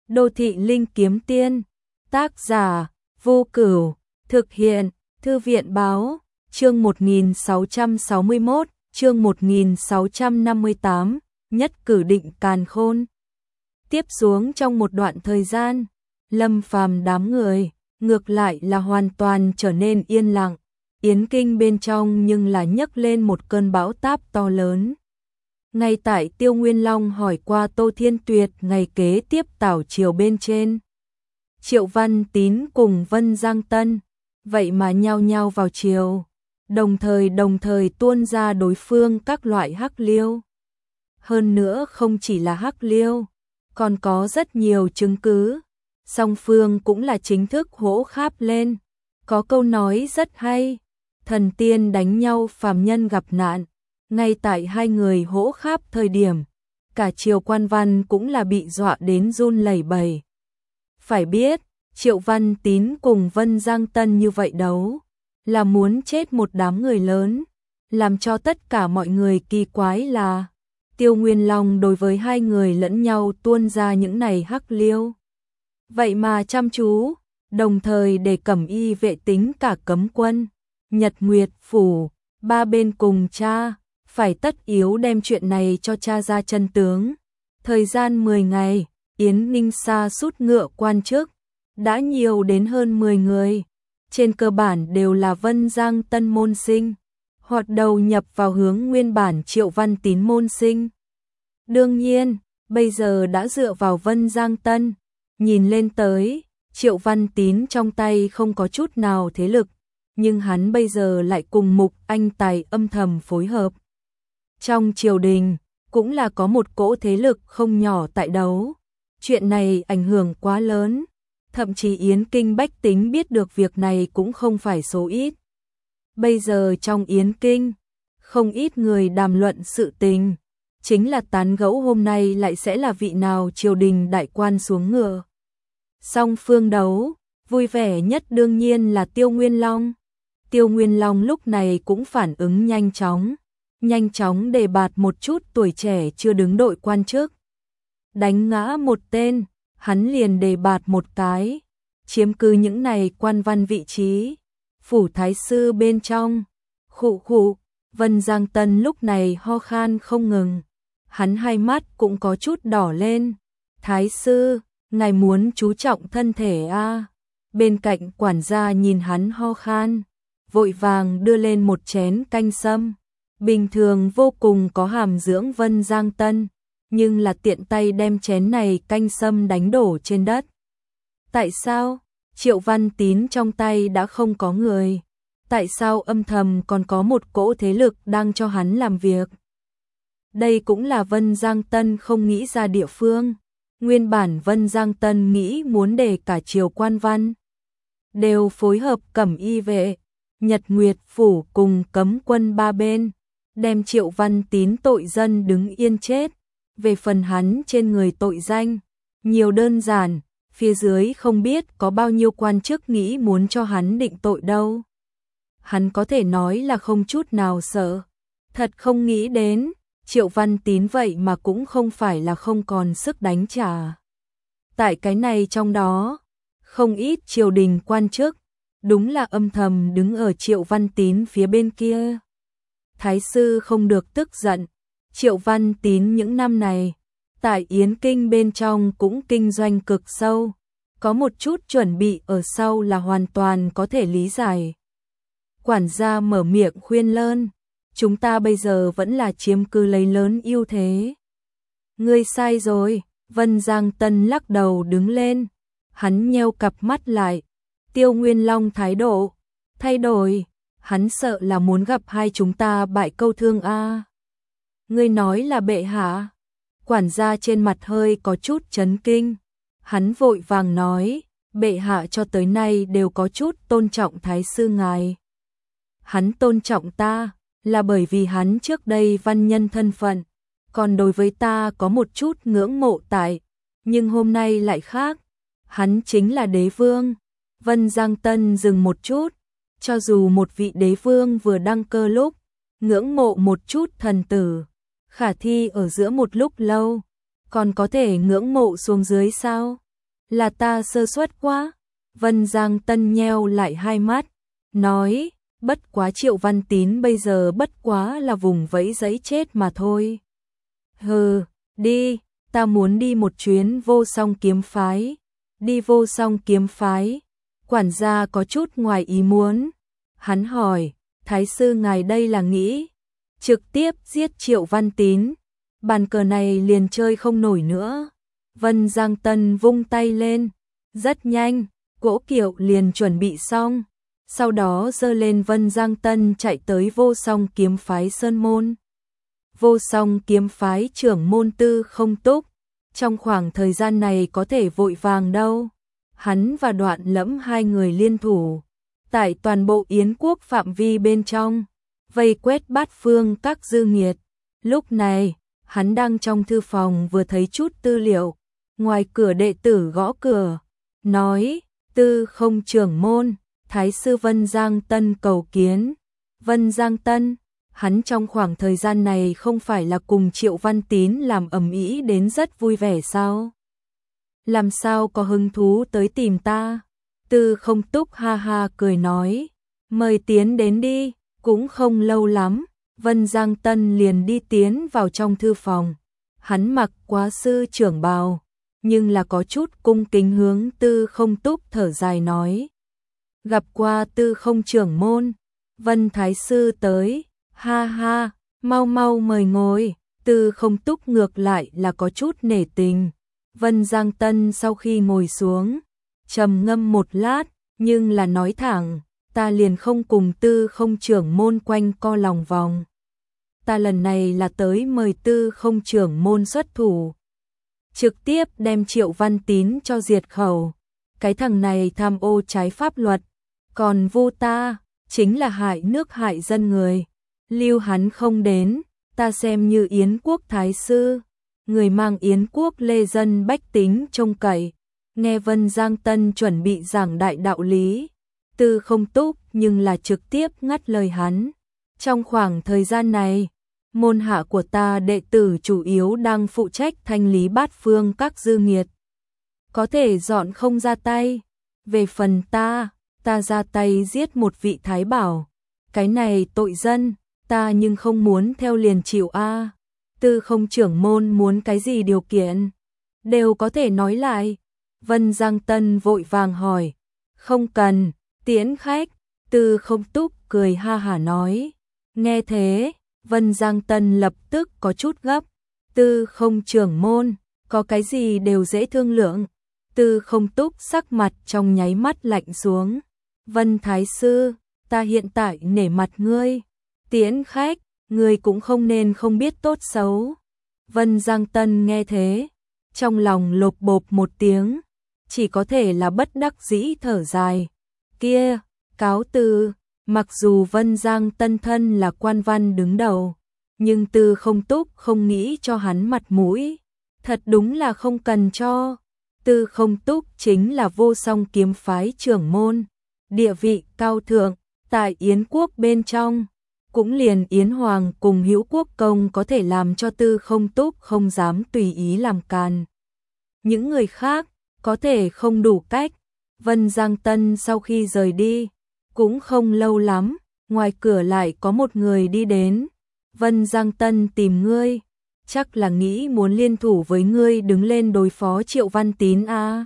Đô thị linh kiếm tiên, tác giả, Vô Cửu, thực hiện, Thư viện báo, chương 1661, chương 1658, nhất cử định càn khôn. Tiếp xuống trong một đoạn thời gian, Lâm Phàm đám người, ngược lại là hoàn toàn trở nên yên lặng, Yến Kinh bên trong nhưng là nhấc lên một cơn bão táp to lớn. Ngay tại Tiêu Nguyên Long hỏi qua Tô Thiên Tuyệt ngày kế tiếp tảo triều bên trên. Triệu Văn Tín cùng Vân Giang Tân, vậy mà nhao nhao vào triều, đồng thời tuôn ra đối phương các loại hắc liêu. Hơn nữa không chỉ là hắc liêu, còn có rất nhiều chứng cứ, song phương cũng là chính thức hỗ kháp lên. Có câu nói rất hay, thần tiên đánh nhau phàm nhân gặp nạn. Ngay tại hai người hỗ kháp thời điểm, cả triều quan văn cũng là bị dọa đến run lẩy bẩy. Phải biết, Triệu Văn Tín cùng Vân Giang Tân như vậy đấu, là muốn chết một đám người lớn, làm cho tất cả mọi người kỳ quái là Tiêu Nguyên Long đối với hai người lẫn nhau tuôn ra những này hắc liêu. Vậy mà chăm chú, đồng thời để Cẩm Y vệ tính cả cấm quân, Nhật Nguyệt phủ, ba bên cùng tra, phải tất yếu đem chuyện này cho tra ra chân tướng. Thời gian 10 ngày, Yến Ninh sa sút ngựa quan chức, đã nhiều đến hơn 10 người, trên cơ bản đều là Vân Giang Tân môn sinh, hoặc đầu nhập vào hướng nguyên bản Triệu Văn Tín môn sinh. Đương nhiên, bây giờ đã dựa vào Vân Giang Tân, nhìn lên tới, Triệu Văn Tín trong tay không có chút nào thế lực, nhưng hắn bây giờ lại cùng Mục Anh Tài âm thầm phối hợp. Trong triều đình, cũng là có một cỗ thế lực không nhỏ tại đấu. Chuyện này ảnh hưởng quá lớn, thậm chí Yến Kinh bách tính biết được việc này cũng không phải số ít. Bây giờ trong Yến Kinh, không ít người đàm luận sự tình, chính là tán gẫu hôm nay lại sẽ là vị nào triều đình đại quan xuống ngựa. Song phương đấu, vui vẻ nhất đương nhiên là Tiêu Nguyên Long. Tiêu Nguyên Long lúc này cũng phản ứng nhanh chóng đề bạt một chút tuổi trẻ chưa đứng đội quan chức. Đánh ngã một tên, hắn liền đề bạt một cái, chiếm cứ những này quan văn vị trí. Phủ thái sư bên trong, khụ, Vân Giang Tân lúc này ho khan không ngừng, hắn hai mắt cũng có chút đỏ lên. Thái sư, ngài muốn chú trọng thân thể a? Bên cạnh quản gia nhìn hắn ho khan, vội vàng đưa lên một chén canh sâm. Bình thường vô cùng có hàm dưỡng Vân Giang Tân, nhưng là tiện tay đem chén này canh sâm đánh đổ trên đất. Tại sao? Triệu Văn Tín trong tay đã không có người. Tại sao âm thầm còn có một cỗ thế lực đang cho hắn làm việc? Đây cũng là Vân Giang Tân không nghĩ ra địa phương. Nguyên bản Vân Giang Tân nghĩ muốn để cả triều quan văn đều phối hợp Cẩm Y vệ, Nhật Nguyệt phủ cùng cấm quân ba bên, đem Triệu Văn Tín tội dân đứng yên chết. Về phần hắn trên người tội danh, nhiều đơn giản, phía dưới không biết có bao nhiêu quan chức nghĩ muốn cho hắn định tội đâu. Hắn có thể nói là không chút nào sợ. Thật không nghĩ đến, Triệu Văn Tín vậy mà cũng không phải là không còn sức đánh trả. Tại cái này trong đó, không ít triều đình quan chức, đúng là âm thầm đứng ở Triệu Văn Tín phía bên kia. Thái sư không được tức giận, Triệu Văn Tín những năm này, tại Yến Kinh bên trong cũng kinh doanh cực sâu, có một chút chuẩn bị ở sau là hoàn toàn có thể lý giải. Quản gia mở miệng khuyên lơn, chúng ta bây giờ vẫn là chiếm cứ lấy lớn ưu thế. Ngươi sai rồi, Vân Giang Tân lắc đầu đứng lên, hắn nheo cặp mắt lại, Tiêu Nguyên Long thái độ thay đổi, hắn sợ là muốn gặp hai chúng ta bại câu thương a. Ngươi nói là bệ hạ? Quản gia trên mặt hơi có chút chấn kinh, hắn vội vàng nói, bệ hạ cho tới nay đều có chút tôn trọng thái sư ngài. Hắn tôn trọng ta, là bởi vì hắn trước đây văn nhân thân phận, còn đối với ta có một chút ngưỡng mộ tại, nhưng hôm nay lại khác, hắn chính là đế vương. Vân Giang Tân dừng một chút, cho dù một vị đế vương vừa đăng cơ lúc, ngưỡng mộ một chút thần tử, khả thi ở giữa một lúc lâu, còn có thể ngưỡng mộ xuống dưới sao? Là ta sơ suất quá. Vân Giang Tân nheo lại hai mắt, nói, bất quá Triệu Văn Tín bây giờ bất quá là vùng vẫy giấy chết mà thôi. Hừ, đi, ta muốn đi một chuyến Vô Song kiếm phái. Đi Vô Song kiếm phái. Quản gia có chút ngoài ý muốn. Hắn hỏi, Thái sư ngài đây là nghĩ trực tiếp giết Triệu Văn Tín, bàn cờ này liền chơi không nổi nữa. Vân Giang Tân vung tay lên, rất nhanh, cỗ kiệu liền chuẩn bị xong, sau đó giơ lên. Vân Giang Tân chạy tới Vô Song kiếm phái sơn môn. Vô Song kiếm phái trưởng môn Tư Không Túc, trong khoảng thời gian này có thể vội vàng đâu. Hắn và Đoạn Lẫm hai người liên thủ, tại toàn bộ Yến quốc phạm vi bên trong, vây quét bát phương các dư nghiệt. Lúc này, hắn đang trong thư phòng vừa thấy chút tư liệu, ngoài cửa đệ tử gõ cửa, nói, Tư Không trưởng môn, Thái sư Vân Giang Tân cầu kiến. Vân Giang Tân, hắn trong khoảng thời gian này không phải là cùng Triệu Văn Tín làm ầm ĩ đến rất vui vẻ sao? Làm sao có hứng thú tới tìm ta? Tư Không Túc ha ha cười nói, mời tiến đến đi. Cũng không lâu lắm, Vân Giang Tân liền đi tiến vào trong thư phòng. Hắn mặc quá sư trưởng bào, nhưng là có chút cung kính hướng Tư Không Túc thở dài nói, gặp qua Tư Không trưởng môn. Vân Thái sư tới, ha ha, mau mau mời ngồi. Tư Không Túc ngược lại là có chút nể tình. Vân Giang Tân sau khi ngồi xuống, trầm ngâm một lát, nhưng là nói thẳng, ta liền không cùng Tư Không trưởng môn quanh co lòng vòng. Ta lần này là tới mời Tư Không trưởng môn xuất thủ, trực tiếp đem Triệu Văn Tín cho diệt khẩu. Cái thằng này tham ô trái pháp luật, còn vu ta, chính là hại nước hại dân người. Lưu hắn không đến, ta xem như Yến quốc thái sư, người mang Yến quốc lê dân bách tính trông cậy. Nghe Vân Giang Tân chuẩn bị giảng đại đạo lý, Tư Không Túc nhưng là trực tiếp ngắt lời hắn. Trong khoảng thời gian này, môn hạ của ta đệ tử chủ yếu đang phụ trách thanh lý bát phương các dư nghiệt, có thể dọn không ra tay. Về phần ta ra tay giết một vị thái bảo, cái này tội dân, ta nhưng không muốn theo liền chịu a. Tư Không trưởng môn muốn cái gì điều kiện, đều có thể nói lại. Vân Giang Tân vội vàng hỏi, không cần, tiễn khách. Tư Không Túc cười ha hả nói. Nghe thế, Vân Giang Tân lập tức có chút gấp. Tư Không trưởng môn, có cái gì đều dễ thương lượng. Tư Không Túc sắc mặt trong nháy mắt lạnh xuống. Vân Thái sư, ta hiện tại nể mặt ngươi, tiễn khách, ngươi cũng không nên không biết tốt xấu. Vân Giang Tân nghe thế, trong lòng lột bột một tiếng, chỉ có thể là bất đắc dĩ thở dài. Kia, cáo từ. Mặc dù Vân Giang Tân thân là quan văn đứng đầu, nhưng Tư Không Túc không nghĩ cho hắn mặt mũi, thật đúng là không cần cho. Tư Không Túc chính là Vô Song kiếm phái trưởng môn, địa vị cao thượng tại Yến quốc bên trong, cũng liền Yến Hoàng cùng Hữu Quốc công có thể làm cho Tư Không Túc không dám tùy ý làm càn. Những người khác có thể không đủ cách. Vân Giang Tân sau khi rời đi, cũng không lâu lắm, ngoài cửa lại có một người đi đến. Vân Giang Tân tìm ngươi, chắc là nghĩ muốn liên thủ với ngươi đứng lên đối phó Triệu Văn Tín a.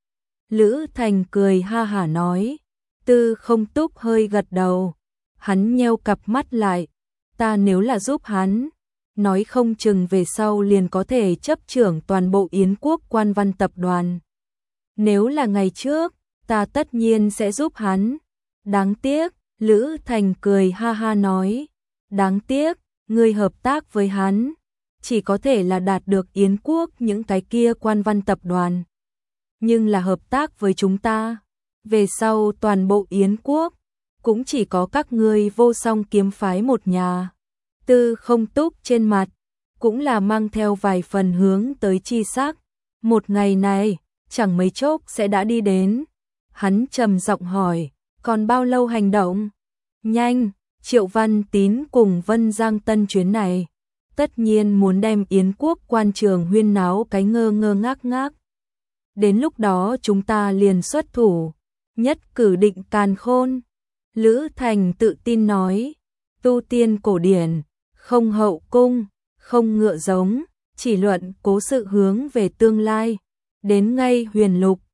Lữ Thành cười ha hả nói. Tư Không Túc hơi gật đầu, hắn nheo cặp mắt lại, ta nếu là giúp hắn, nói không chừng về sau liền có thể chấp trưởng toàn bộ Yến quốc quan văn tập đoàn. Nếu là ngày trước, ta tất nhiên sẽ giúp hắn. Đáng tiếc, Lữ Thành cười ha ha nói, đáng tiếc, ngươi hợp tác với hắn, chỉ có thể là đạt được Yến quốc những cái kia quan văn tập đoàn. Nhưng là hợp tác với chúng ta, về sau toàn bộ Yến quốc, cũng chỉ có các ngươi Vô Song kiếm phái một nhà. Tư Không Túc trên mặt, cũng là mang theo vài phần hướng tới chi sắc. Một ngày này, chẳng mấy chốc sẽ đã đi đến. Hắn trầm giọng hỏi, còn bao lâu hành động? Nhanh, Triệu Văn Tín cùng Vân Giang Tân chuyến này, tất nhiên muốn đem Yến quốc quan trường huyên náo cái ngơ ngơ ngác ngác. đến lúc đó chúng ta liền xuất thủ, nhất cử định càn khôn. Lữ Thành tự tin nói, tu tiên cổ điển, không hậu cung, không ngựa giống, chỉ luận cố sự hướng về tương lai, đến ngay huyền lục,